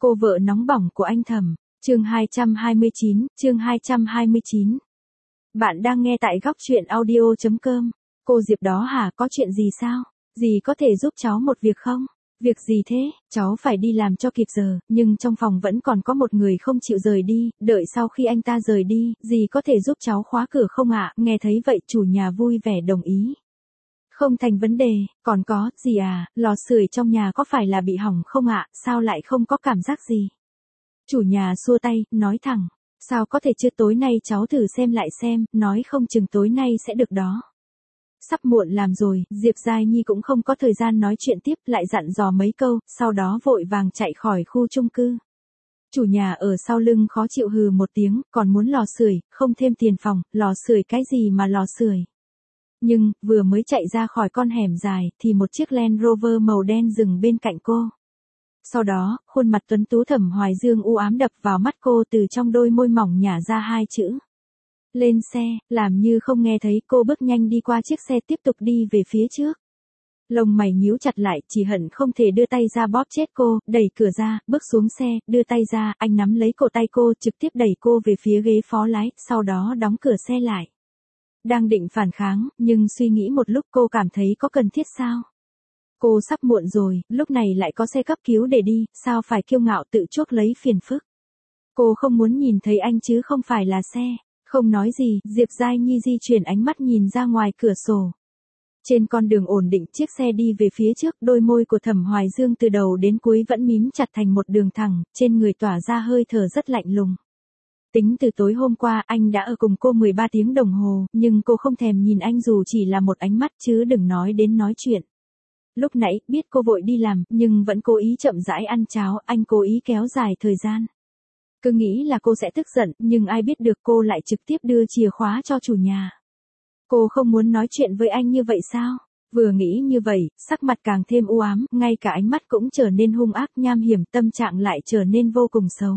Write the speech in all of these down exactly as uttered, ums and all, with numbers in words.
Cô vợ nóng bỏng của anh Thẩm. Chương hai trăm hai mươi chín, chương hai trăm hai mươi chín. Bạn đang nghe tại góc truyện audio chấm com. Cô Diệp đó hả, có chuyện gì sao? Dì có thể giúp cháu một việc không? Việc gì thế? Cháu phải đi làm cho kịp giờ, nhưng trong phòng vẫn còn có một người không chịu rời đi, đợi sau khi anh ta rời đi, dì có thể giúp cháu khóa cửa không ạ? Nghe thấy vậy chủ nhà vui vẻ đồng ý. Không thành vấn đề, còn có, dì à, lò sưởi trong nhà có phải là bị hỏng không ạ, sao lại không có cảm giác gì? Chủ nhà xua tay, nói thẳng, sao có thể chưa, tối nay cháu thử xem lại xem, nói không chừng tối nay sẽ được đó. Sắp muộn làm rồi, Diệp Giai Nhi cũng không có thời gian nói chuyện tiếp, lại dặn dò mấy câu, sau đó vội vàng chạy khỏi khu chung cư. Chủ nhà ở sau lưng khó chịu hừ một tiếng, còn muốn lò sưởi, không thêm tiền phòng, lò sưởi cái gì mà lò sưởi. Nhưng, vừa mới chạy ra khỏi con hẻm dài, thì một chiếc Land Rover màu đen dừng bên cạnh cô. Sau đó, khuôn mặt tuấn tú Thẩm Hoài Dương u ám đập vào mắt cô, từ trong đôi môi mỏng nhả ra hai chữ. Lên xe, làm như không nghe thấy, cô bước nhanh đi qua chiếc xe tiếp tục đi về phía trước. Lông mày nhíu chặt lại, chỉ hận không thể đưa tay ra bóp chết cô, đẩy cửa ra, bước xuống xe, đưa tay ra, anh nắm lấy cổ tay cô, trực tiếp đẩy cô về phía ghế phó lái, sau đó đóng cửa xe lại. Đang định phản kháng, nhưng suy nghĩ một lúc cô cảm thấy có cần thiết sao? Cô sắp muộn rồi, lúc này lại có xe cấp cứu để đi, sao phải kiêu ngạo tự chuốc lấy phiền phức. Cô không muốn nhìn thấy anh chứ không phải là xe. Không nói gì, Diệp Giai Nhi di chuyển ánh mắt nhìn ra ngoài cửa sổ. Trên con đường ổn định, chiếc xe đi về phía trước, đôi môi của Thẩm Hoài Dương từ đầu đến cuối vẫn mím chặt thành một đường thẳng, trên người tỏa ra hơi thở rất lạnh lùng. Tính từ tối hôm qua, anh đã ở cùng cô mười ba tiếng đồng hồ, nhưng cô không thèm nhìn anh dù chỉ là một ánh mắt, chứ đừng nói đến nói chuyện. Lúc nãy, biết cô vội đi làm, nhưng vẫn cố ý chậm rãi ăn cháo, anh cố ý kéo dài thời gian. Cứ nghĩ là cô sẽ tức giận, nhưng ai biết được cô lại trực tiếp đưa chìa khóa cho chủ nhà. Cô không muốn nói chuyện với anh như vậy sao? Vừa nghĩ như vậy, sắc mặt càng thêm u ám, ngay cả ánh mắt cũng trở nên hung ác nham hiểm, tâm trạng lại trở nên vô cùng xấu.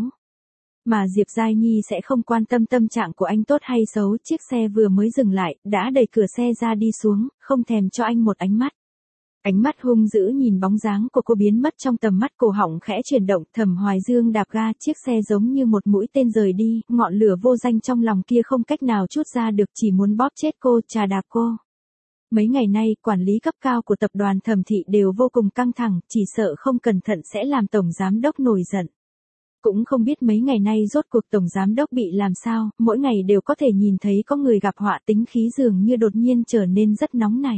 Mà Diệp Giai Nhi sẽ không quan tâm tâm trạng của anh tốt hay xấu, chiếc xe vừa mới dừng lại, đã đẩy cửa xe ra đi xuống, không thèm cho anh một ánh mắt. Ánh mắt hung dữ nhìn bóng dáng của cô biến mất trong tầm mắt, cổ họng khẽ chuyển động, Thẩm Hoài Dương đạp ga, chiếc xe giống như một mũi tên rời đi, ngọn lửa vô danh trong lòng kia không cách nào trút ra được, chỉ muốn bóp chết cô, chà đạp cô. Mấy ngày nay, quản lý cấp cao của tập đoàn Thẩm Thị đều vô cùng căng thẳng, chỉ sợ không cẩn thận sẽ làm tổng giám đốc nổi giận. Cũng không biết mấy ngày nay rốt cuộc tổng giám đốc bị làm sao, mỗi ngày đều có thể nhìn thấy có người gặp họa, tính khí dường như đột nhiên trở nên rất nóng này.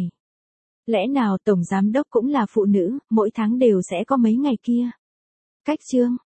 Lẽ nào tổng giám đốc cũng là phụ nữ, mỗi tháng đều sẽ có mấy ngày kia. Cách chương.